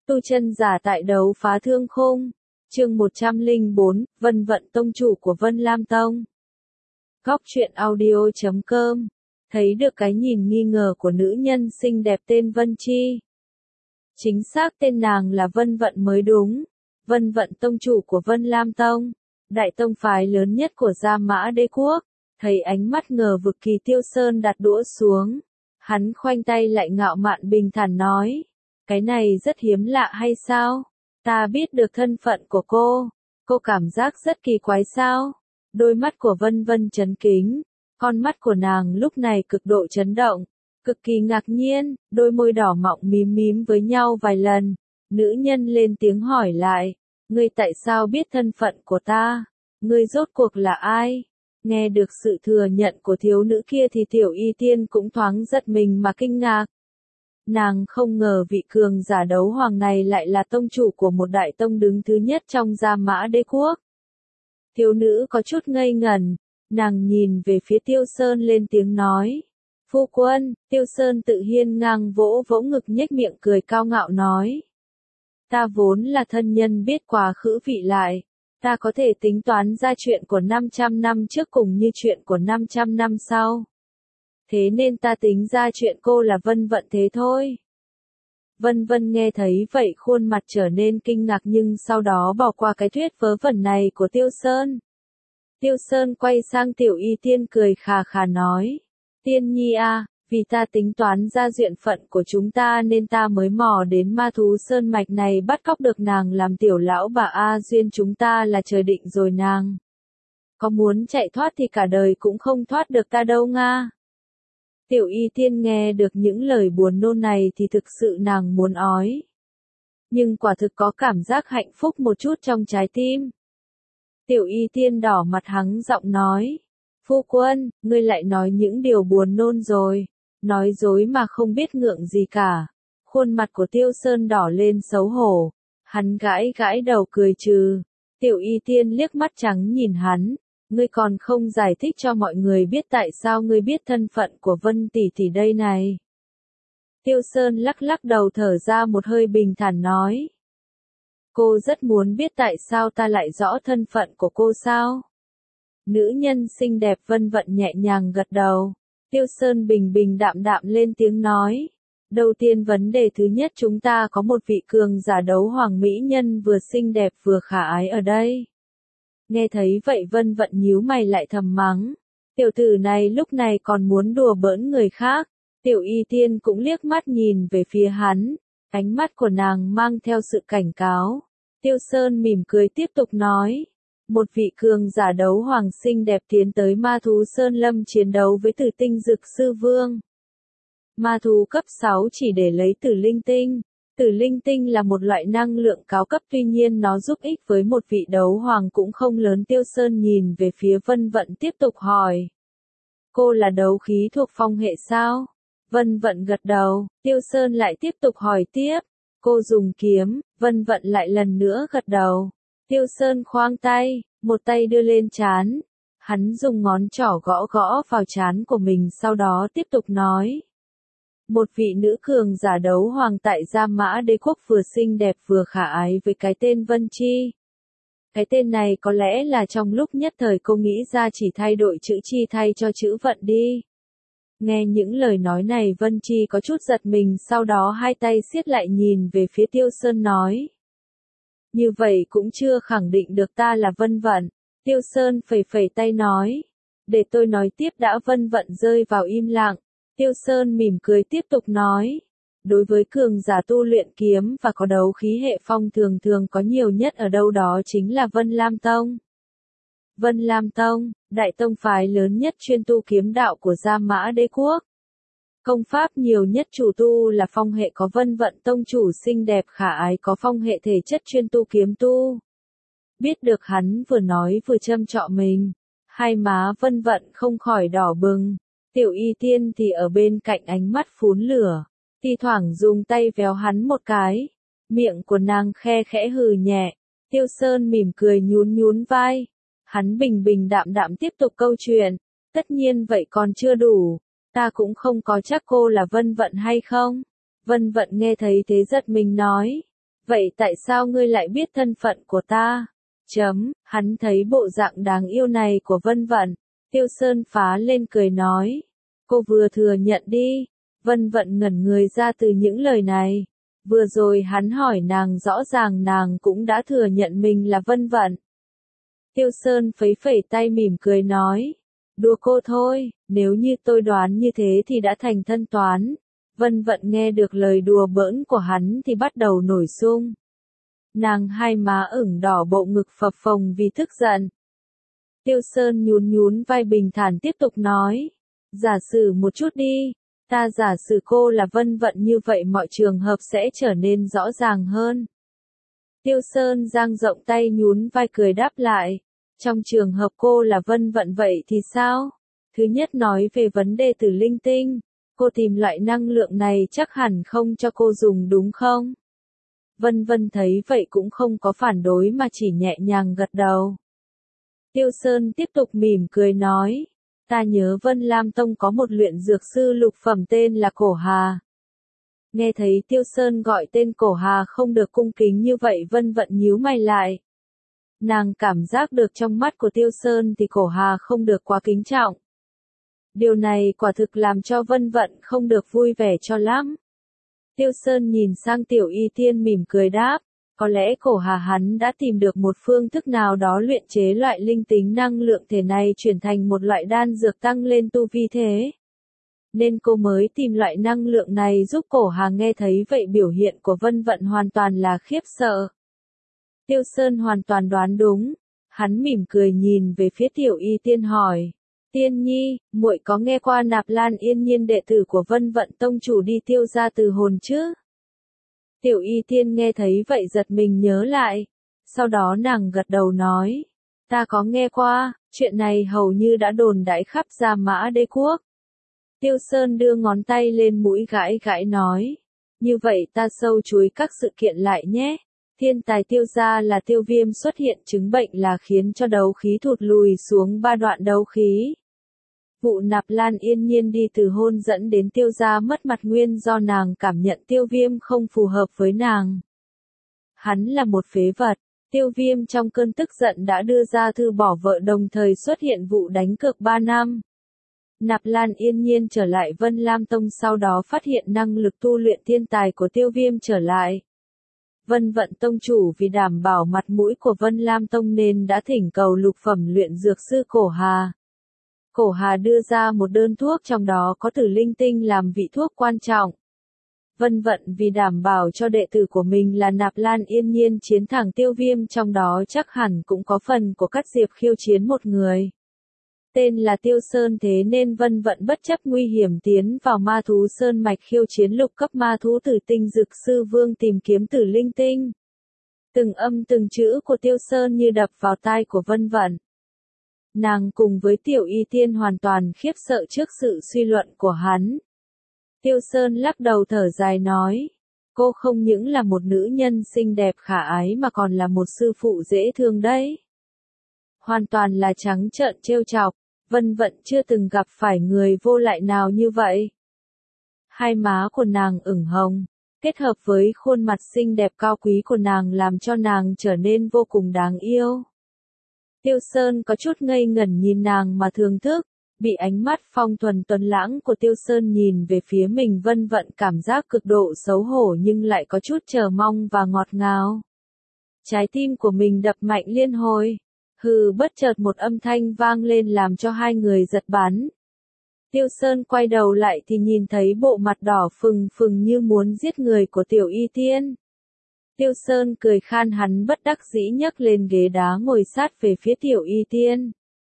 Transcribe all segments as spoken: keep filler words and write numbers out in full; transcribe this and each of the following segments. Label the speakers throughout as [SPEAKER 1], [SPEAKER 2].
[SPEAKER 1] Tu chân giả tại đấu phá thương khung. Chương một trăm lẻ bốn, Vân Vận tông chủ của Vân Lam Tông. Góc truyện audio chấm com. Thấy được cái nhìn nghi ngờ của nữ nhân xinh đẹp tên Vân Chi. Chính xác tên nàng là Vân Vận mới đúng. Vân Vận tông chủ của Vân Lam Tông, đại tông phái lớn nhất của Gia Mã Đế Quốc. Thấy ánh mắt ngờ vực Kỳ Tiêu Sơn đặt đũa xuống. Hắn khoanh tay lại ngạo mạn bình thản nói. Cái này rất hiếm lạ hay sao? Ta biết được thân phận của cô. Cô cảm giác rất kỳ quái sao? Đôi mắt của Vân Vân chấn kính. Con mắt của nàng lúc này cực độ chấn động. Cực kỳ ngạc nhiên, đôi môi đỏ mọng mím mím với nhau vài lần. Nữ nhân lên tiếng hỏi lại. Ngươi tại sao biết thân phận của ta? Ngươi rốt cuộc là ai? Nghe được sự thừa nhận của thiếu nữ kia thì Tiểu Y Tiên cũng thoáng giật mình mà kinh ngạc. Nàng không ngờ vị cường giả đấu hoàng này lại là tông chủ của một đại tông đứng thứ nhất trong Gia Mã Đế Quốc. Thiếu nữ có chút ngây ngẩn, nàng nhìn về phía Tiêu Sơn lên tiếng nói. Phu quân, Tiêu Sơn tự hiên ngang vỗ vỗ ngực nhếch miệng cười cao ngạo nói. Ta vốn là thân nhân biết quá khứ vị lại, ta có thể tính toán ra chuyện của năm trăm năm trước cùng như chuyện của năm trăm năm sau. Thế nên ta tính ra chuyện cô là Vân Vận thế thôi. Vân Vân nghe thấy vậy khuôn mặt trở nên kinh ngạc nhưng sau đó bỏ qua cái thuyết vớ vẩn này của Tiêu Sơn. Tiêu Sơn quay sang Tiểu Y Tiên cười khà khà nói. Tiên nhi à, vì ta tính toán ra duyên phận của chúng ta nên ta mới mò đến Ma Thú Sơn Mạch này bắt cóc được nàng làm tiểu lão bà A duyên chúng ta là trời định rồi nàng. Có muốn chạy thoát thì cả đời cũng không thoát được ta đâu nga. Tiểu Y Tiên nghe được những lời buồn nôn này thì thực sự nàng muốn ói. Nhưng quả thực có cảm giác hạnh phúc một chút trong trái tim. Tiểu Y Tiên đỏ mặt hắng giọng nói. Phu quân, ngươi lại nói những điều buồn nôn rồi. Nói dối mà không biết ngượng gì cả. Khuôn mặt của Tiêu Sơn đỏ lên xấu hổ. Hắn gãi gãi đầu cười trừ. Tiểu Y Tiên liếc mắt trắng nhìn hắn. Ngươi còn không giải thích cho mọi người biết tại sao ngươi biết thân phận của Vân tỷ tỷ đây này. Tiêu Sơn lắc lắc đầu thở ra một hơi bình thản nói. Cô rất muốn biết tại sao ta lại rõ thân phận của cô sao? Nữ nhân xinh đẹp Vân Vận nhẹ nhàng gật đầu. Tiêu Sơn bình bình đạm đạm lên tiếng nói. Đầu tiên vấn đề thứ nhất chúng ta có một vị cường giả đấu hoàng mỹ nhân vừa xinh đẹp vừa khả ái ở đây. Nghe thấy vậy Vân Vận nhíu mày lại thầm mắng. Tiểu tử này lúc này còn muốn đùa bỡn người khác. Tiểu Y Tiên cũng liếc mắt nhìn về phía hắn. Ánh mắt của nàng mang theo sự cảnh cáo. Tiêu Sơn mỉm cười tiếp tục nói. Một vị cường giả đấu hoàng xinh đẹp tiến tới Ma Thú Sơn Lâm chiến đấu với Tử Tinh Dực Sư Vương. Ma thú cấp sáu chỉ để lấy Tử Linh Tinh. Tử Linh Tinh là một loại năng lượng cao cấp tuy nhiên nó giúp ích với một vị đấu hoàng cũng không lớn. Tiêu Sơn nhìn về phía Vân Vận tiếp tục hỏi. Cô là đấu khí thuộc phong hệ sao? Vân Vận gật đầu, Tiêu Sơn lại tiếp tục hỏi tiếp. Cô dùng kiếm, Vân Vận lại lần nữa gật đầu. Tiêu Sơn khoang tay, một tay đưa lên trán. Hắn dùng ngón trỏ gõ gõ vào trán của mình sau đó tiếp tục nói. Một vị nữ cường giả đấu hoàng tại Gia Mã Đế Quốc vừa xinh đẹp vừa khả ái với cái tên Vân Chi. Cái tên này có lẽ là trong lúc nhất thời cô nghĩ ra chỉ thay đổi chữ chi thay cho chữ vận đi. Nghe những lời nói này Vân Chi có chút giật mình sau đó hai tay siết lại nhìn về phía Tiêu Sơn nói. Như vậy cũng chưa khẳng định được ta là Vân Vận. Tiêu Sơn phẩy phẩy tay nói. Để tôi nói tiếp đã. Vân Vận rơi vào im lặng. Tiêu Sơn mỉm cười tiếp tục nói. Đối với cường giả tu luyện kiếm và có đấu khí hệ phong thường thường có nhiều nhất ở đâu đó chính là Vân Lam Tông. Vân Lam Tông, đại tông phái lớn nhất chuyên tu kiếm đạo của Gia Mã Đế Quốc. Công pháp nhiều nhất chủ tu là phong hệ có Vân Vận tông chủ xinh đẹp khả ái có phong hệ thể chất chuyên tu kiếm tu. Biết được hắn vừa nói vừa châm chọ mình. Hai má Vân Vận không khỏi đỏ bừng. Tiểu Y Tiên thì ở bên cạnh ánh mắt phún lửa. Thi thoảng dùng tay véo hắn một cái. Miệng của nàng khe khẽ hừ nhẹ. Tiêu Sơn mỉm cười nhún nhún vai. Hắn bình bình đạm đạm tiếp tục câu chuyện. Tất nhiên vậy còn chưa đủ. Ta cũng không có chắc cô là Vân Vận hay không. Vân Vận nghe thấy thế giật mình nói. Vậy tại sao ngươi lại biết thân phận của ta? Chấm, hắn thấy bộ dạng đáng yêu này của Vân Vận. Tiêu Sơn phá lên cười nói. Cô vừa thừa nhận đi. Vân Vận ngẩn người ra từ những lời này. Vừa rồi hắn hỏi nàng rõ ràng nàng cũng đã thừa nhận mình là Vân Vận. Tiêu Sơn phẩy phẩy tay mỉm cười nói. Đùa cô thôi, nếu như tôi đoán như thế thì đã thành thân toán. Vân Vận nghe được lời đùa bỡn của hắn thì bắt đầu nổi sung. Nàng hai má ửng đỏ bộ ngực phập phồng vì tức giận. Tiêu Sơn nhún nhún vai bình thản tiếp tục nói. Giả sử một chút đi, ta giả sử cô là Vân Vận như vậy mọi trường hợp sẽ trở nên rõ ràng hơn. Tiêu Sơn dang rộng tay nhún vai cười đáp lại. Trong trường hợp cô là Vân Vận vậy thì sao? Thứ nhất nói về vấn đề tử linh tinh. Cô tìm loại năng lượng này chắc hẳn không cho cô dùng đúng không? Vân Vân thấy vậy cũng không có phản đối mà chỉ nhẹ nhàng gật đầu. Tiêu Sơn tiếp tục mỉm cười nói. Ta nhớ Vân Lam Tông có một luyện dược sư lục phẩm tên là Cổ Hà. Nghe thấy Tiêu Sơn gọi tên Cổ Hà không được cung kính như vậy Vân Vận nhíu mày lại. Nàng cảm giác được trong mắt của Tiêu Sơn thì Cổ Hà không được quá kính trọng. Điều này quả thực làm cho Vân Vận không được vui vẻ cho lắm. Tiêu Sơn nhìn sang Tiểu Y Tiên mỉm cười đáp, có lẽ Cổ Hà hắn đã tìm được một phương thức nào đó luyện chế loại linh tính năng lượng thể này chuyển thành một loại đan dược tăng lên tu vi thế. Nên cô mới tìm loại năng lượng này giúp Cổ Hà. Nghe thấy vậy biểu hiện của Vân Vận hoàn toàn là khiếp sợ. Tiêu Sơn hoàn toàn đoán đúng, hắn mỉm cười nhìn về phía Tiểu Y Tiên hỏi. Tiên nhi, muội có nghe qua Nạp Lan Yên Nhiên đệ tử của Vân Vận tông chủ đi Tiêu gia từ hồn chứ? Tiểu Y Tiên nghe thấy vậy giật mình nhớ lại. Sau đó nàng gật đầu nói. Ta có nghe qua, chuyện này hầu như đã đồn đãi khắp Gia Mã Đế quốc. Tiêu Sơn đưa ngón tay lên mũi gãi gãi nói. Như vậy ta sâu chuối các sự kiện lại nhé. Thiên tài Tiêu gia là Tiêu Viêm xuất hiện chứng bệnh là khiến cho đấu khí thụt lùi xuống ba đoạn đấu khí. Vụ Nạp Lan Yên Nhiên đi từ hôn dẫn đến Tiêu gia mất mặt nguyên do nàng cảm nhận Tiêu Viêm không phù hợp với nàng. Hắn là một phế vật. Tiêu Viêm trong cơn tức giận đã đưa ra thư bỏ vợ đồng thời xuất hiện vụ đánh cược ba năm. Nạp Lan Yên Nhiên trở lại Vân Lam Tông sau đó phát hiện năng lực tu luyện thiên tài của Tiêu Viêm trở lại. Vân Vận Tông chủ vì đảm bảo mặt mũi của Vân Lam Tông nên đã thỉnh cầu lục phẩm luyện dược sư Cổ Hà. Cổ Hà đưa ra một đơn thuốc trong đó có tử linh tinh làm vị thuốc quan trọng. Vân Vận vì đảm bảo cho đệ tử của mình là Nạp Lan Yên Nhiên chiến thắng Tiêu Viêm trong đó chắc hẳn cũng có phần của Cát Diệp khiêu chiến một người. Tên là Tiêu Sơn thế nên Vân Vận bất chấp nguy hiểm tiến vào ma thú sơn mạch khiêu chiến lục cấp ma thú tử tinh dực sư vương tìm kiếm tử linh tinh. Từng âm từng chữ của Tiêu Sơn như đập vào tai của Vân Vận. Nàng cùng với Tiểu Y Tiên hoàn toàn khiếp sợ trước sự suy luận của hắn. Tiêu Sơn lắc đầu thở dài nói, cô không những là một nữ nhân xinh đẹp khả ái mà còn là một sư phụ dễ thương đấy. Hoàn toàn là trắng trợn trêu chọc, Vân Vận chưa từng gặp phải người vô lại nào như vậy. Hai má của nàng ửng hồng, kết hợp với khuôn mặt xinh đẹp cao quý của nàng làm cho nàng trở nên vô cùng đáng yêu. Tiêu Sơn có chút ngây ngẩn nhìn nàng mà thưởng thức, bị ánh mắt phong thuần tuấn lãng của Tiêu Sơn nhìn về phía mình Vân Vận cảm giác cực độ xấu hổ nhưng lại có chút chờ mong và ngọt ngào. Trái tim của mình đập mạnh liên hồi. Hừ bất chợt một âm thanh vang lên làm cho hai người giật bắn. Tiêu Sơn quay đầu lại thì nhìn thấy bộ mặt đỏ phừng phừng như muốn giết người của Tiểu Y Tiên. Tiêu Sơn cười khan hắn bất đắc dĩ nhấc lên ghế đá ngồi sát về phía Tiểu Y Tiên.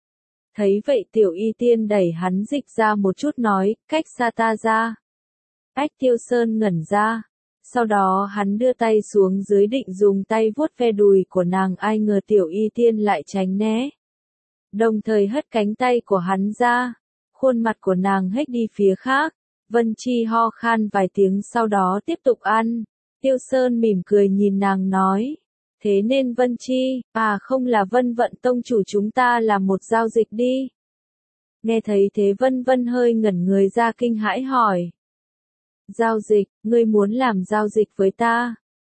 [SPEAKER 1] Thấy vậy Tiểu Y Tiên đẩy hắn dịch ra một chút nói, cách xa ta ra. Ách Tiêu Sơn ngẩn ra. Sau đó hắn đưa tay xuống dưới định dùng tay vuốt ve đùi của nàng ai ngờ Tiểu Y Tiên lại tránh né. Đồng thời hất cánh tay của hắn ra. Khuôn mặt của nàng hếch đi phía khác. Vân Chi ho khan vài tiếng sau đó tiếp tục ăn. Tiêu Sơn mỉm cười nhìn nàng nói. Thế nên Vân Chi, à không là Vân Vận tông chủ chúng ta làm một giao dịch đi. Nghe thấy thế Vân Vân hơi ngẩn người ra kinh hãi hỏi. Giao dịch, ngươi muốn làm giao dịch với ta?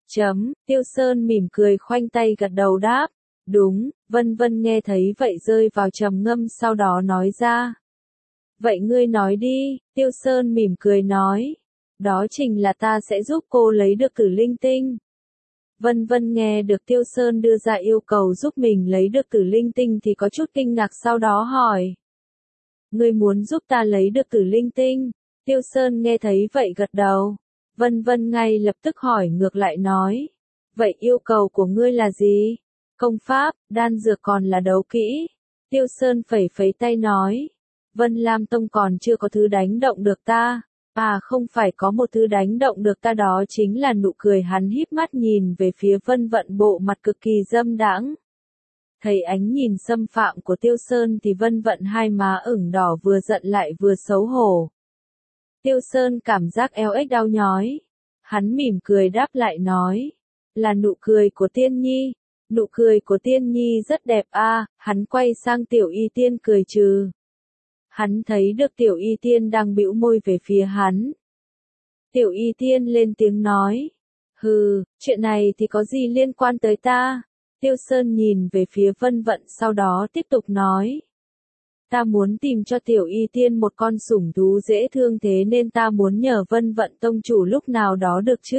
[SPEAKER 1] Chấm, Tiêu Sơn mỉm cười khoanh tay gật đầu đáp. Đúng, Vân Vân nghe thấy vậy rơi vào trầm ngâm sau đó nói ra. Vậy ngươi nói đi, Tiêu Sơn mỉm cười nói. Đó chính là ta sẽ giúp cô lấy được tử linh tinh. Vân Vân nghe được Tiêu Sơn đưa ra yêu cầu giúp mình lấy được tử linh tinh thì có chút kinh ngạc sau đó hỏi. Ngươi muốn giúp ta lấy được tử linh tinh? Tiêu Sơn nghe thấy vậy gật đầu. Vân Vân ngay lập tức hỏi ngược lại nói. Vậy yêu cầu của ngươi là gì? Công pháp, đan dược còn là đấu kỹ? Tiêu Sơn phẩy phẩy tay nói. Vân Lam Tông còn chưa có thứ đánh động được ta. À không phải có một thứ đánh động được ta, đó chính là nụ cười. Hắn híp mắt nhìn về phía Vân Vận, bộ mặt cực kỳ dâm đãng. Thấy ánh nhìn xâm phạm của Tiêu Sơn thì Vân Vận hai má ửng đỏ, vừa giận lại vừa xấu hổ. Tiêu Sơn cảm giác eo ếch đau nhói. Hắn mỉm cười đáp lại nói. Là nụ cười của Tiên Nhi. Nụ cười của Tiên Nhi rất đẹp a. À, hắn quay sang Tiểu Y Tiên cười trừ. Hắn thấy được Tiểu Y Tiên đang bĩu môi về phía hắn. Tiểu Y Tiên lên tiếng nói. Hừ, chuyện này thì có gì liên quan tới ta? Tiêu Sơn nhìn về phía Vân Vận sau đó tiếp tục nói. Ta muốn tìm cho Tiểu Y Tiên một con sủng thú dễ thương, thế nên ta muốn nhờ Vân Vận tông chủ lúc nào đó được chứ?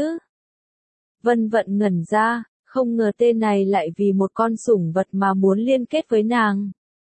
[SPEAKER 1] Vân Vận ngẩn ra, không ngờ tên này lại vì một con sủng vật mà muốn liên kết với nàng.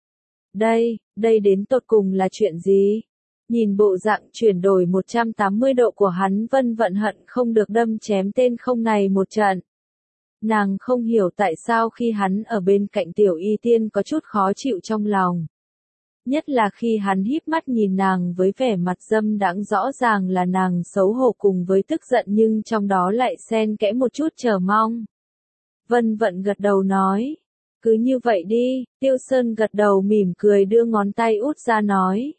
[SPEAKER 1] Đây, đây đến tột cùng là chuyện gì? Nhìn bộ dạng chuyển đổi một trăm tám mươi độ của hắn, Vân Vận hận không được đâm chém tên không này một trận. Nàng không hiểu tại sao khi hắn ở bên cạnh Tiểu Y Tiên có chút khó chịu trong lòng. Nhất là khi hắn híp mắt nhìn nàng với vẻ mặt dâm đãng, rõ ràng là nàng xấu hổ cùng với tức giận, nhưng trong đó lại xen kẽ một chút chờ mong. Vân Vận gật đầu nói. Cứ như vậy đi. Tiêu Sơn gật đầu mỉm cười đưa ngón tay út ra nói.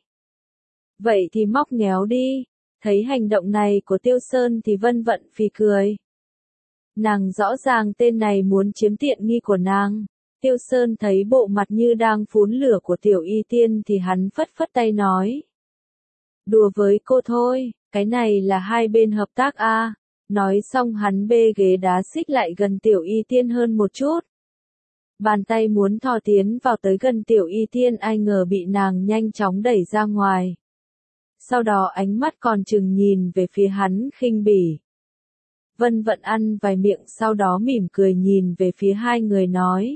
[SPEAKER 1] Vậy thì móc ngéo đi. Thấy hành động này của Tiêu Sơn thì Vân Vận phì cười. Nàng rõ ràng tên này muốn chiếm tiện nghi của nàng. Tiêu Sơn thấy bộ mặt như đang phun lửa của Tiểu Y Tiên thì hắn phất phất tay nói. Đùa với cô thôi, cái này là hai bên hợp tác a. À. Nói xong hắn bê ghế đá xích lại gần Tiểu Y Tiên hơn một chút. Bàn tay muốn thò tiến vào tới gần Tiểu Y Tiên, ai ngờ bị nàng nhanh chóng đẩy ra ngoài. Sau đó ánh mắt còn chừng nhìn về phía hắn khinh bỉ. Vân Vận ăn vài miệng sau đó mỉm cười nhìn về phía hai người nói.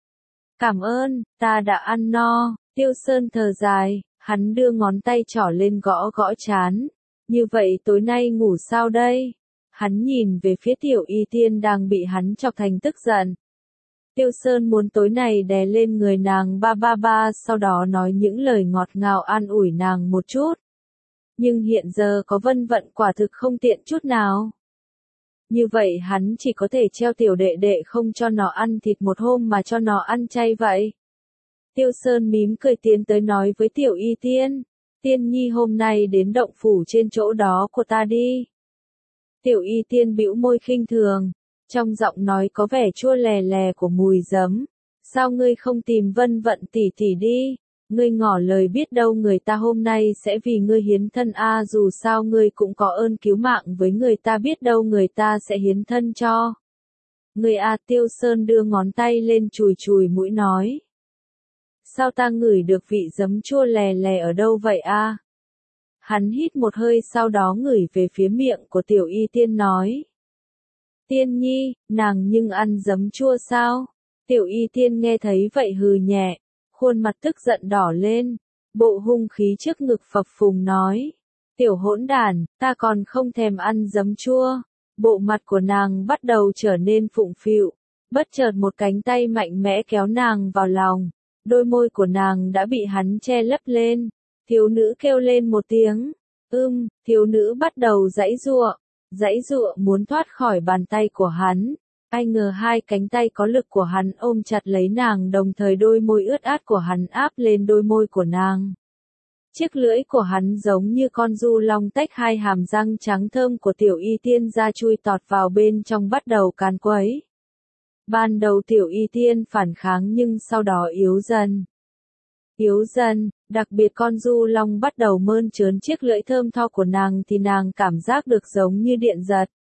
[SPEAKER 1] Cảm ơn, ta đã ăn no. Tiêu Sơn thở dài, hắn đưa ngón tay trỏ lên gõ gõ trán. Như vậy tối nay ngủ sao đây? Hắn nhìn về phía Tiểu Y Tiên đang bị hắn chọc thành tức giận. Tiêu Sơn muốn tối nay đè lên người nàng ba ba ba, sau đó nói những lời ngọt ngào an ủi nàng một chút. Nhưng hiện giờ có Vân Vận quả thực không tiện chút nào. Như vậy hắn chỉ có thể treo tiểu đệ đệ không cho nó ăn thịt một hôm mà cho nó ăn chay vậy. Tiêu Sơn mím cười tiến tới nói với Tiểu Y Tiên. Tiên Nhi hôm nay đến động phủ trên chỗ đó của ta đi. Tiểu Y Tiên bĩu môi khinh thường. Trong giọng nói có vẻ chua lè lè của mùi giấm. Sao ngươi không tìm Vân Vận tỷ tỷ đi? Ngươi ngỏ lời biết đâu người ta hôm nay sẽ vì ngươi hiến thân a, à, dù sao ngươi cũng có ơn cứu mạng với người ta, biết đâu người ta sẽ hiến thân cho. Ngươi a. À, Tiêu Sơn đưa ngón tay lên chùi chùi mũi nói. Sao ta ngửi được vị giấm chua lè lè ở đâu vậy a? À? Hắn hít một hơi sau đó ngửi về phía miệng của Tiểu Y Tiên nói. Tiên Nhi, nàng nhưng ăn giấm chua sao? Tiểu Y Tiên nghe thấy vậy hừ nhẹ. Khuôn mặt tức giận đỏ lên, bộ hung khí trước ngực phập phùng nói. Tiểu hỗn đản, ta còn không thèm ăn giấm chua. Bộ mặt của nàng bắt đầu trở nên phụng phịu, bất chợt một cánh tay mạnh mẽ kéo nàng vào lòng. Đôi môi của nàng đã bị hắn che lấp lên. Thiếu nữ kêu lên một tiếng. Ưm, thiếu nữ bắt đầu giãy giụa, giãy giụa muốn thoát khỏi bàn tay của hắn. Ai ngờ hai cánh tay có lực của hắn ôm chặt lấy nàng, đồng thời đôi môi ướt át của hắn áp lên đôi môi của nàng. Chiếc lưỡi của hắn giống như con du long tách hai hàm răng trắng thơm của Tiểu Y Tiên ra, chui tọt vào bên trong bắt đầu càn quấy. Ban đầu Tiểu Y Tiên phản kháng nhưng sau đó yếu dần. Yếu dần, đặc biệt con du long bắt đầu mơn trớn chiếc lưỡi thơm tho của nàng thì nàng cảm giác được giống như điện giật.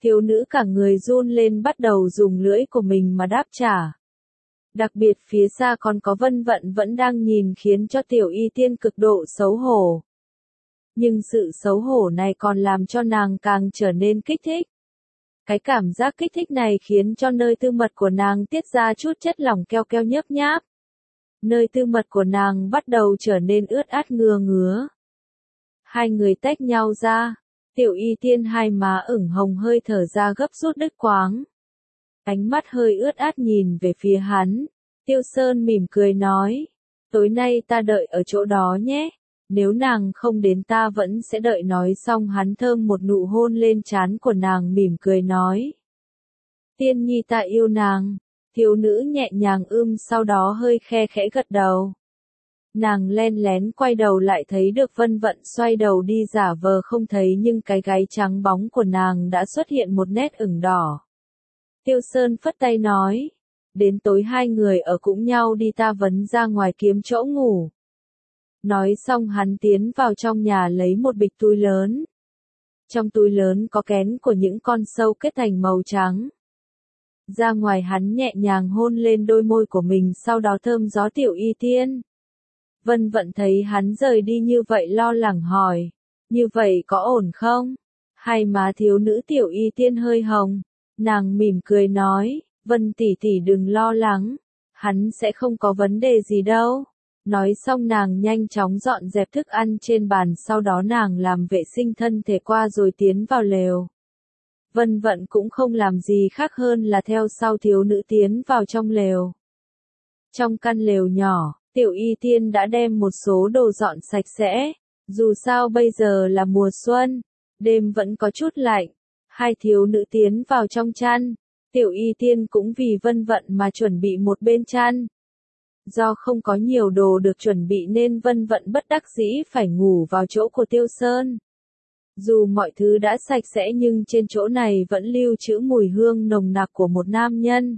[SPEAKER 1] Thiếu nữ cả người run lên bắt đầu dùng lưỡi của mình mà đáp trả. Đặc biệt phía xa còn có Vân Vận vẫn đang nhìn khiến cho Tiểu Y Tiên cực độ xấu hổ. Nhưng sự xấu hổ này còn làm cho nàng càng trở nên kích thích. Cái cảm giác kích thích này khiến cho nơi tư mật của nàng tiết ra chút chất lỏng keo keo nhớp nháp. Nơi tư mật của nàng bắt đầu trở nên ướt át ngứa ngứa. Hai người tách nhau ra. Tiểu Y Tiên hai má ửng hồng hơi thở ra gấp rút đứt quãng. Ánh mắt hơi ướt át nhìn về phía hắn. Tiêu Sơn mỉm cười nói. Tối nay ta đợi ở chỗ đó nhé. Nếu nàng không đến ta vẫn sẽ đợi. Nói xong hắn thơm một nụ hôn lên trán của nàng mỉm cười nói. Tiên nhi ta yêu nàng. Thiếu nữ nhẹ nhàng ưm sau đó hơi khe khẽ gật đầu. Nàng len lén quay đầu lại thấy được Vân Vận xoay đầu đi giả vờ không thấy nhưng cái gáy trắng bóng của nàng đã xuất hiện một nét ửng đỏ. Tiêu Sơn phất tay nói. Đến tối hai người ở cũng nhau đi ta vấn ra ngoài kiếm chỗ ngủ. Nói xong hắn tiến vào trong nhà lấy một bịch túi lớn. Trong túi lớn có kén của những con sâu kết thành màu trắng. Ra ngoài hắn nhẹ nhàng hôn lên đôi môi của mình sau đó thơm gió Tiểu Y Tiên. Vân Vận thấy hắn rời đi như vậy lo lắng hỏi. Như vậy có ổn không? Hai má thiếu nữ Tiểu Y Tiên hơi hồng. Nàng mỉm cười nói. Vân tỷ tỷ đừng lo lắng. Hắn sẽ không có vấn đề gì đâu. Nói xong nàng nhanh chóng dọn dẹp thức ăn trên bàn sau đó nàng làm vệ sinh thân thể qua rồi tiến vào lều. Vân Vận cũng không làm gì khác hơn là theo sau thiếu nữ tiến vào trong lều. Trong căn lều nhỏ, Tiểu Y Tiên đã đem một số đồ dọn sạch sẽ. Dù sao bây giờ là mùa xuân, đêm vẫn có chút lạnh. Hai thiếu nữ tiến vào trong chăn. Tiểu Y Tiên cũng vì Vân Vận mà chuẩn bị một bên chăn. Do không có nhiều đồ được chuẩn bị nên Vân Vận bất đắc dĩ phải ngủ vào chỗ của Tiêu Sơn. Dù mọi thứ đã sạch sẽ nhưng trên chỗ này vẫn lưu trữ mùi hương nồng nặc của một nam nhân.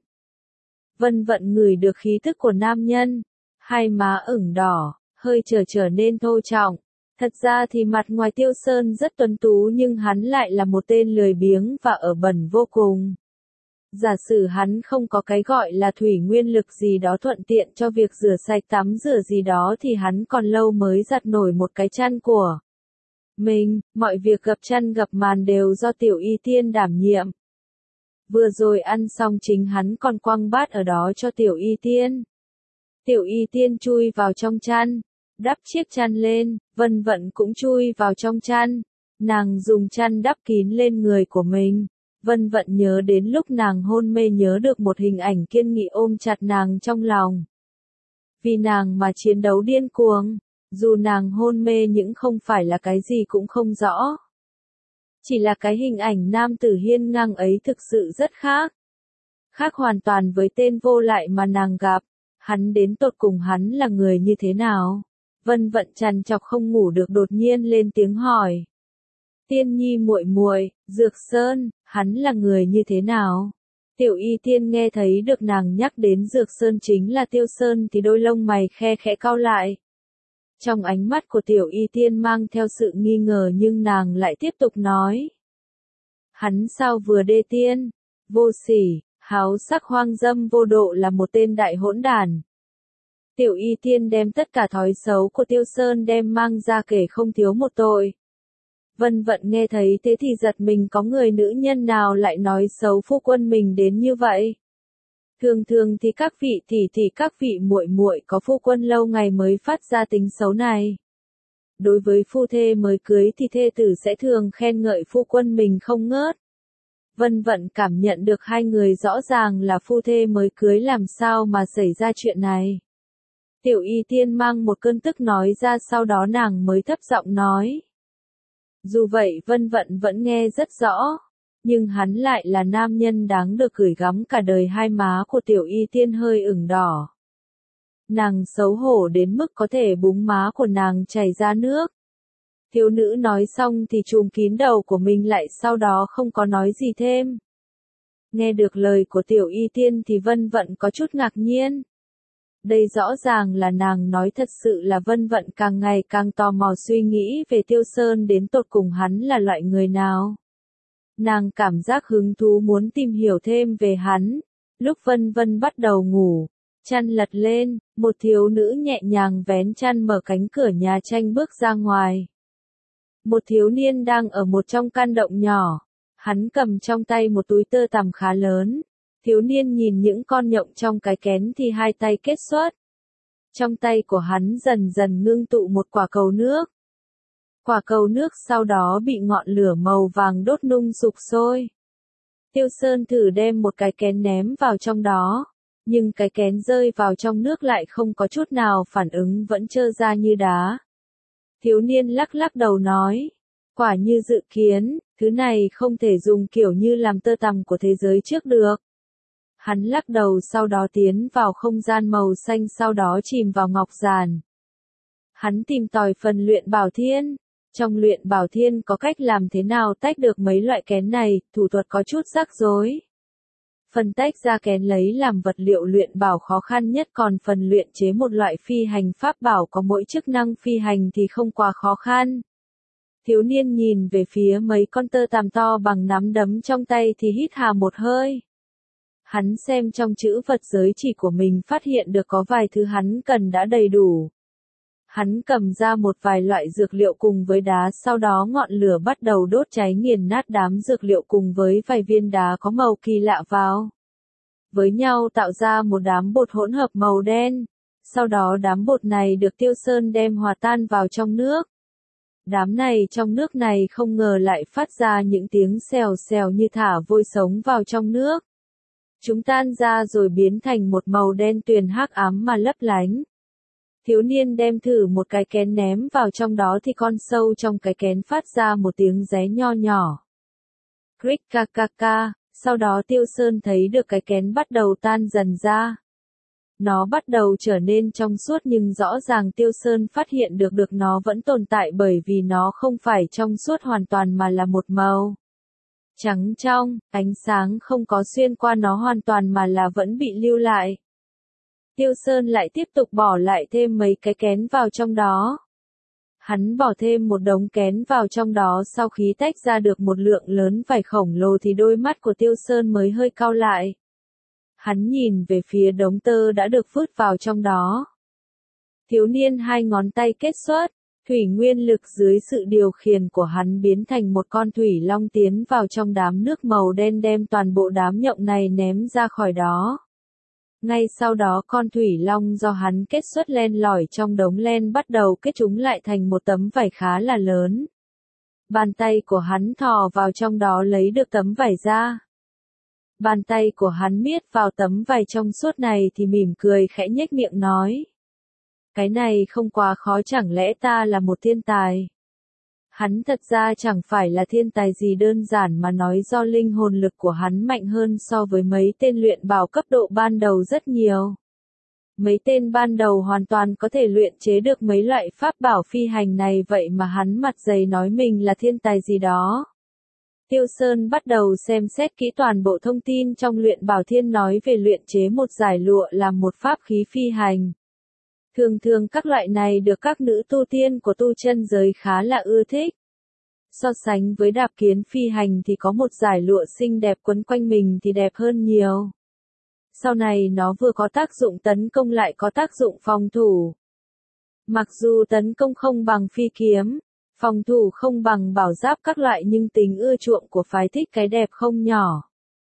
[SPEAKER 1] Vân Vận ngửi được khí thức của nam nhân. Hai má ửng đỏ, hơi trở trở nên thô trọng. Thật ra thì mặt ngoài Tiêu Sơn rất tuấn tú nhưng hắn lại là một tên lười biếng và ở bẩn vô cùng. Giả sử hắn không có cái gọi là thủy nguyên lực gì đó thuận tiện cho việc rửa sạch tắm rửa gì đó thì hắn còn lâu mới giặt nổi một cái chăn của mình. Mọi việc gập chăn gập màn đều do Tiểu Y Tiên đảm nhiệm. Vừa rồi ăn xong chính hắn còn quăng bát ở đó cho Tiểu Y Tiên. Tiểu Y Tiên chui vào trong chăn, đắp chiếc chăn lên, Vân Vận cũng chui vào trong chăn. Nàng dùng chăn đắp kín lên người của mình. Vân Vận nhớ đến lúc nàng hôn mê nhớ được một hình ảnh kiên nghị ôm chặt nàng trong lòng. Vì nàng mà chiến đấu điên cuồng, dù nàng hôn mê nhưng không phải là cái gì cũng không rõ. Chỉ là cái hình ảnh nam tử hiên ngang ấy thực sự rất khác. Khác hoàn toàn với tên vô lại mà nàng gặp. Hắn đến tột cùng hắn là người như thế nào? Vân Vận trằn trọc không ngủ được đột nhiên lên tiếng hỏi. Tiên nhi muội muội, Dược Sơn, hắn là người như thế nào? Tiểu Y Tiên nghe thấy được nàng nhắc đến Dược Sơn chính là Tiêu Sơn thì đôi lông mày khe khẽ cau lại. Trong ánh mắt của Tiểu Y Tiên mang theo sự nghi ngờ nhưng nàng lại tiếp tục nói. Hắn sao vừa đê tiên, vô sỉ, háo sắc hoang dâm vô độ là một tên đại hỗn đản. Tiểu Y Tiên đem tất cả thói xấu của Tiêu Sơn đem mang ra kể không thiếu một tội. Vân Vận nghe thấy thế thì giật mình, có người nữ nhân nào lại nói xấu phu quân mình đến như vậy. Thường thường thì các vị tỷ tỷ các vị muội muội có phu quân lâu ngày mới phát ra tính xấu này. Đối với phu thê mới cưới thì thê tử sẽ thường khen ngợi phu quân mình không ngớt. Vân Vận cảm nhận được hai người rõ ràng là phu thê mới cưới làm sao mà xảy ra chuyện này. Tiểu Y Tiên mang một cơn tức nói ra sau đó nàng mới thấp giọng nói. Dù vậy Vân Vận vẫn nghe rất rõ, nhưng hắn lại là nam nhân đáng được gửi gắm cả đời. Hai má của Tiểu Y Tiên hơi ửng đỏ. Nàng xấu hổ đến mức có thể búng má của nàng chảy ra nước. Thiếu nữ nói xong thì trùm kín đầu của mình lại sau đó không có nói gì thêm. Nghe được lời của Tiểu Y Tiên thì Vân Vận có chút ngạc nhiên. Đây rõ ràng là nàng nói thật sự là Vân Vận càng ngày càng tò mò suy nghĩ về Tiêu Sơn đến tột cùng hắn là loại người nào. Nàng cảm giác hứng thú muốn tìm hiểu thêm về hắn. Lúc Vân Vân bắt đầu ngủ, chăn lật lên, một thiếu nữ nhẹ nhàng vén chăn mở cánh cửa nhà tranh bước ra ngoài. Một thiếu niên đang ở một trong căn động nhỏ. Hắn cầm trong tay một túi tơ tằm khá lớn. Thiếu niên nhìn những con nhộng trong cái kén thì hai tay kết xuất. Trong tay của hắn dần dần ngưng tụ một quả cầu nước. Quả cầu nước sau đó bị ngọn lửa màu vàng đốt nung sục sôi. Tiêu Sơn thử đem một cái kén ném vào trong đó, nhưng cái kén rơi vào trong nước lại không có chút nào phản ứng, vẫn trơ ra như đá. Thiếu niên lắc lắc đầu nói, quả như dự kiến, thứ này không thể dùng kiểu như làm tơ tằm của thế giới trước được. Hắn lắc đầu sau đó tiến vào không gian màu xanh, sau đó chìm vào ngọc giản. Hắn tìm tòi phần luyện bảo thiên. Trong luyện bảo thiên có cách làm thế nào tách được mấy loại kén này, thủ thuật có chút rắc rối. Phần tách ra kén lấy làm vật liệu luyện bảo khó khăn nhất, còn phần luyện chế một loại phi hành pháp bảo có mỗi chức năng phi hành thì không quá khó khăn. Thiếu niên nhìn về phía mấy con tơ tằm to bằng nắm đấm trong tay thì hít hà một hơi. Hắn xem trong chữ vật giới chỉ của mình, phát hiện được có vài thứ hắn cần đã đầy đủ. Hắn cầm ra một vài loại dược liệu cùng với đá, sau đó ngọn lửa bắt đầu đốt cháy nghiền nát đám dược liệu cùng với vài viên đá có màu kỳ lạ vào. Với nhau tạo ra một đám bột hỗn hợp màu đen. Sau đó đám bột này được Tiêu Sơn đem hòa tan vào trong nước. Đám này trong nước này không ngờ lại phát ra những tiếng xèo xèo như thả vôi sống vào trong nước. Chúng tan ra rồi biến thành một màu đen tuyền hắc ám mà lấp lánh. Thiếu niên đem thử một cái kén ném vào trong đó thì con sâu trong cái kén phát ra một tiếng ré nho nhỏ. Crick ca ca ca, sau đó Tiêu Sơn thấy được cái kén bắt đầu tan dần ra. Nó bắt đầu trở nên trong suốt, nhưng rõ ràng Tiêu Sơn phát hiện được được nó vẫn tồn tại, bởi vì nó không phải trong suốt hoàn toàn mà là một màu trắng trong, ánh sáng không có xuyên qua nó hoàn toàn mà là vẫn bị lưu lại. Tiêu Sơn lại tiếp tục bỏ lại thêm mấy cái kén vào trong đó. Hắn bỏ thêm một đống kén vào trong đó, sau khi tách ra được một lượng lớn vải khổng lồ thì đôi mắt của Tiêu Sơn mới hơi cau lại. Hắn nhìn về phía đống tơ đã được vứt vào trong đó. Thiếu niên hai ngón tay kết xuất, thủy nguyên lực dưới sự điều khiển của hắn biến thành một con thủy long tiến vào trong đám nước màu đen, đem toàn bộ đám nhộng này ném ra khỏi đó. Ngay sau đó con thủy long do hắn kết xuất len lỏi trong đống len bắt đầu kết chúng lại thành một tấm vải khá là lớn. Bàn tay của hắn thò vào trong đó lấy được tấm vải ra. Bàn tay của hắn miết vào tấm vải trong suốt này thì mỉm cười khẽ nhếch miệng nói. Cái này không quá khó, chẳng lẽ ta là một thiên tài? Hắn thật ra chẳng phải là thiên tài gì đơn giản mà nói do linh hồn lực của hắn mạnh hơn so với mấy tên luyện bảo cấp độ ban đầu rất nhiều. Mấy tên ban đầu hoàn toàn có thể luyện chế được mấy loại pháp bảo phi hành này, vậy mà hắn mặt dày nói mình là thiên tài gì đó. Tiêu Sơn bắt đầu xem xét kỹ toàn bộ thông tin trong luyện bảo thiên nói về luyện chế một dải lụa làm một pháp khí phi hành. Thường thường các loại này được các nữ tu tiên của tu chân giới khá là ưa thích. So sánh với đạp kiến phi hành thì có một dải lụa xinh đẹp quấn quanh mình thì đẹp hơn nhiều. Sau này nó vừa có tác dụng tấn công lại có tác dụng phòng thủ. Mặc dù tấn công không bằng phi kiếm, phòng thủ không bằng bảo giáp các loại, nhưng tính ưa chuộng của phái thích cái đẹp không nhỏ.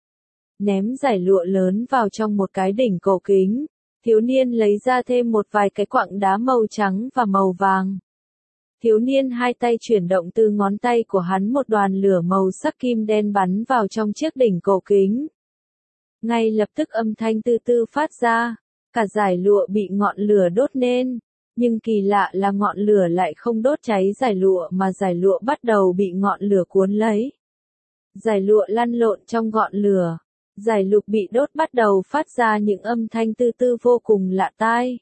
[SPEAKER 1] Ném dải lụa lớn vào trong một cái đỉnh cổ kính. Thiếu niên lấy ra thêm một vài cái quặng đá màu trắng và màu vàng. Thiếu niên hai tay chuyển động, từ ngón tay của hắn một đoàn lửa màu sắc kim đen bắn vào trong chiếc đỉnh cổ kính. Ngay lập tức âm thanh từ từ phát ra, cả dải lụa bị ngọn lửa đốt nên, nhưng kỳ lạ là ngọn lửa lại không đốt cháy dải lụa mà dải lụa bắt đầu bị ngọn lửa cuốn lấy. Dải lụa lăn lộn trong ngọn lửa. Dải lụa bị đốt bắt đầu phát ra những âm thanh tư tư vô cùng lạ tai.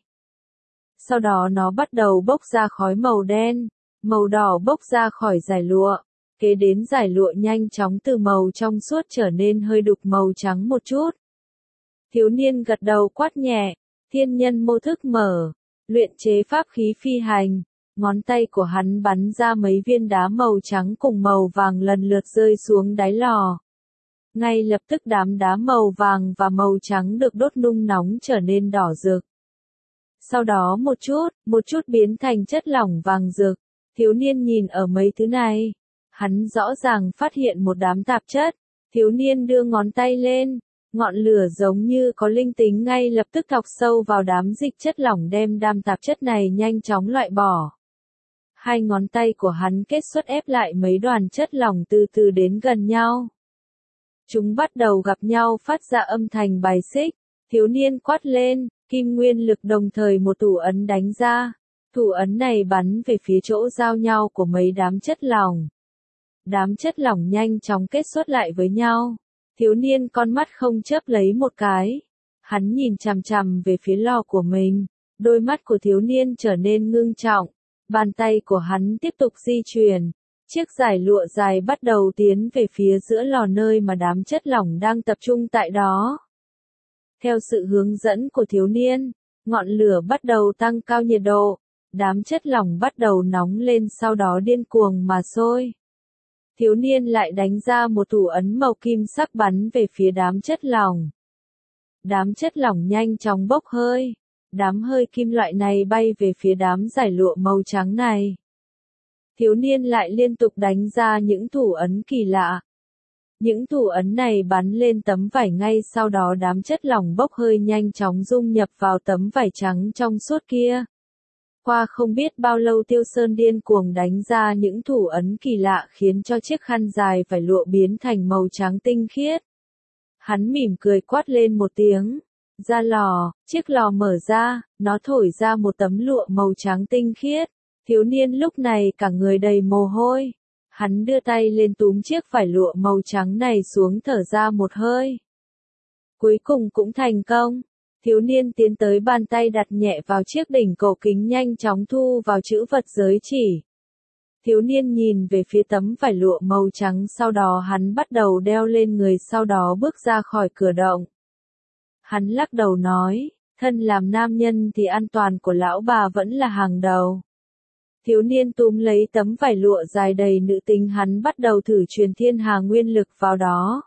[SPEAKER 1] Sau đó nó bắt đầu bốc ra khói màu đen, màu đỏ bốc ra khỏi dải lụa. Kế đến dải lụa nhanh chóng từ màu trong suốt trở nên hơi đục màu trắng một chút. Thiếu niên gật đầu quát nhẹ, thiên nhân mô thức mở, luyện chế pháp khí phi hành. ngón tay của hắn bắn ra mấy viên đá màu trắng cùng màu vàng lần lượt rơi xuống đáy lò. Ngay lập tức đám đá màu vàng và màu trắng được đốt nung nóng trở nên đỏ rực. Sau đó một chút, một chút biến thành chất lỏng vàng rực. Thiếu niên nhìn ở mấy thứ này. Hắn rõ ràng phát hiện một đám tạp chất. Thiếu niên đưa ngón tay lên. Ngọn lửa giống như có linh tính ngay lập tức thọc sâu vào đám dịch chất lỏng đem đám tạp chất này nhanh chóng loại bỏ. Hai ngón tay của hắn kết xuất ép lại mấy đoàn chất lỏng từ từ đến gần nhau. Chúng bắt đầu gặp nhau phát ra âm thanh bài xích. Thiếu niên quát lên, kim nguyên lực đồng thời một thủ ấn đánh ra. Thủ ấn này bắn về phía chỗ giao nhau của mấy đám chất lỏng. Đám chất lỏng nhanh chóng kết xuất lại với nhau. Thiếu niên con mắt không chớp lấy một cái. Hắn nhìn chằm chằm về phía lò của mình. Đôi mắt của thiếu niên trở nên ngưng trọng. Bàn tay của hắn tiếp tục di chuyển. Chiếc giải lụa dài bắt đầu tiến về phía giữa lò nơi mà đám chất lỏng đang tập trung tại đó. Theo sự hướng dẫn của thiếu niên, ngọn lửa bắt đầu tăng cao nhiệt độ. Đám chất lỏng bắt đầu nóng lên sau đó điên cuồng mà sôi. Thiếu niên lại đánh ra một thủ ấn màu kim sắc bắn về phía đám chất lỏng. Đám chất lỏng nhanh chóng bốc hơi. Đám hơi kim loại này bay về phía đám giải lụa màu trắng này. Thiếu niên lại liên tục đánh ra những thủ ấn kỳ lạ. Những thủ ấn này bắn lên tấm vải ngay sau đó đám chất lỏng bốc hơi nhanh chóng dung nhập vào tấm vải trắng trong suốt kia. Qua không biết bao lâu Tiêu Sơn điên cuồng đánh ra những thủ ấn kỳ lạ khiến cho chiếc khăn dài vải lụa biến thành màu trắng tinh khiết. Hắn mỉm cười quát lên một tiếng. Ra lò, chiếc lò mở ra, nó thổi ra một tấm lụa màu trắng tinh khiết. Thiếu niên lúc này cả người đầy mồ hôi. Hắn đưa tay lên túm chiếc vải lụa màu trắng này xuống thở ra một hơi. Cuối cùng cũng thành công. Thiếu niên tiến tới bàn tay đặt nhẹ vào chiếc đỉnh cổ kính nhanh chóng thu vào chữ vật giới chỉ. Thiếu niên nhìn về phía tấm vải lụa màu trắng sau đó hắn bắt đầu đeo lên người sau đó bước ra khỏi cửa động. Hắn lắc đầu nói, thân làm nam nhân thì an toàn của lão bà vẫn là hàng đầu. Thiếu niên túm lấy tấm vải lụa dài đầy nữ tính hắn bắt đầu thử truyền thiên hà nguyên lực vào đó.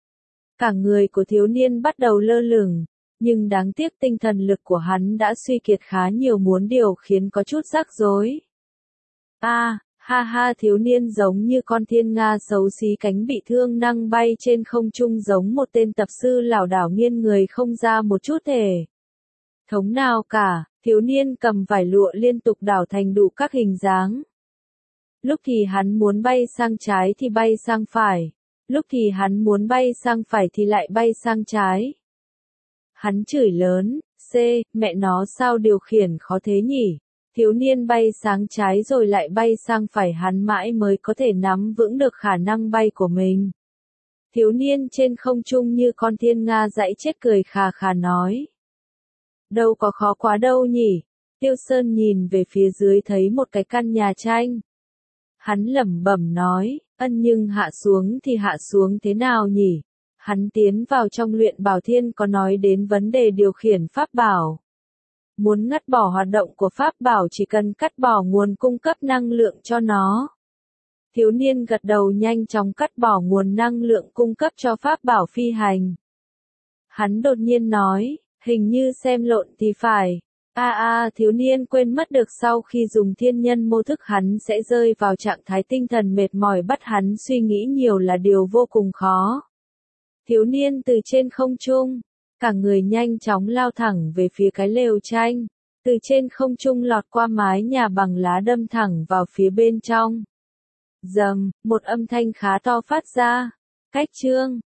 [SPEAKER 1] Cả người của thiếu niên bắt đầu lơ lửng, nhưng đáng tiếc tinh thần lực của hắn đã suy kiệt khá nhiều muốn điều khiến có chút rắc rối. A, à, ha ha thiếu niên giống như con thiên nga xấu xí cánh bị thương năng bay trên không trung giống một tên tập sư lảo đảo nghiêng người không ra một chút thể thống nào cả. Thiếu niên cầm vải lụa liên tục đảo thành đủ các hình dáng. Lúc thì hắn muốn bay sang trái thì bay sang phải. Lúc thì hắn muốn bay sang phải thì lại bay sang trái. Hắn chửi lớn, C, mẹ nó sao điều khiển khó thế nhỉ? Thiếu niên bay sang trái rồi lại bay sang phải hắn mãi mới có thể nắm vững được khả năng bay của mình. Thiếu niên trên không trung như con thiên nga dãy chết cười khà khà nói. Đâu có khó quá đâu nhỉ? Tiêu Sơn nhìn về phía dưới thấy một cái căn nhà tranh. Hắn lẩm bẩm nói, ân nhưng hạ xuống thì hạ xuống thế nào nhỉ? Hắn tiến vào trong luyện bảo thiên có nói đến vấn đề điều khiển pháp bảo. Muốn ngắt bỏ hoạt động của pháp bảo chỉ cần cắt bỏ nguồn cung cấp năng lượng cho nó. Thiếu niên gật đầu nhanh chóng cắt bỏ nguồn năng lượng cung cấp cho pháp bảo phi hành. Hắn đột nhiên nói, hình như xem lộn thì phải. A a thiếu niên quên mất được sau khi dùng thiên nhân mô thức hắn sẽ rơi vào trạng thái tinh thần mệt mỏi bắt hắn suy nghĩ nhiều là điều vô cùng khó. Thiếu niên từ trên không trung, cả người nhanh chóng lao thẳng về phía cái lều tranh, từ trên không trung lọt qua mái nhà bằng lá đâm thẳng vào phía bên trong. Dầm, một âm thanh khá to phát ra. Cách chương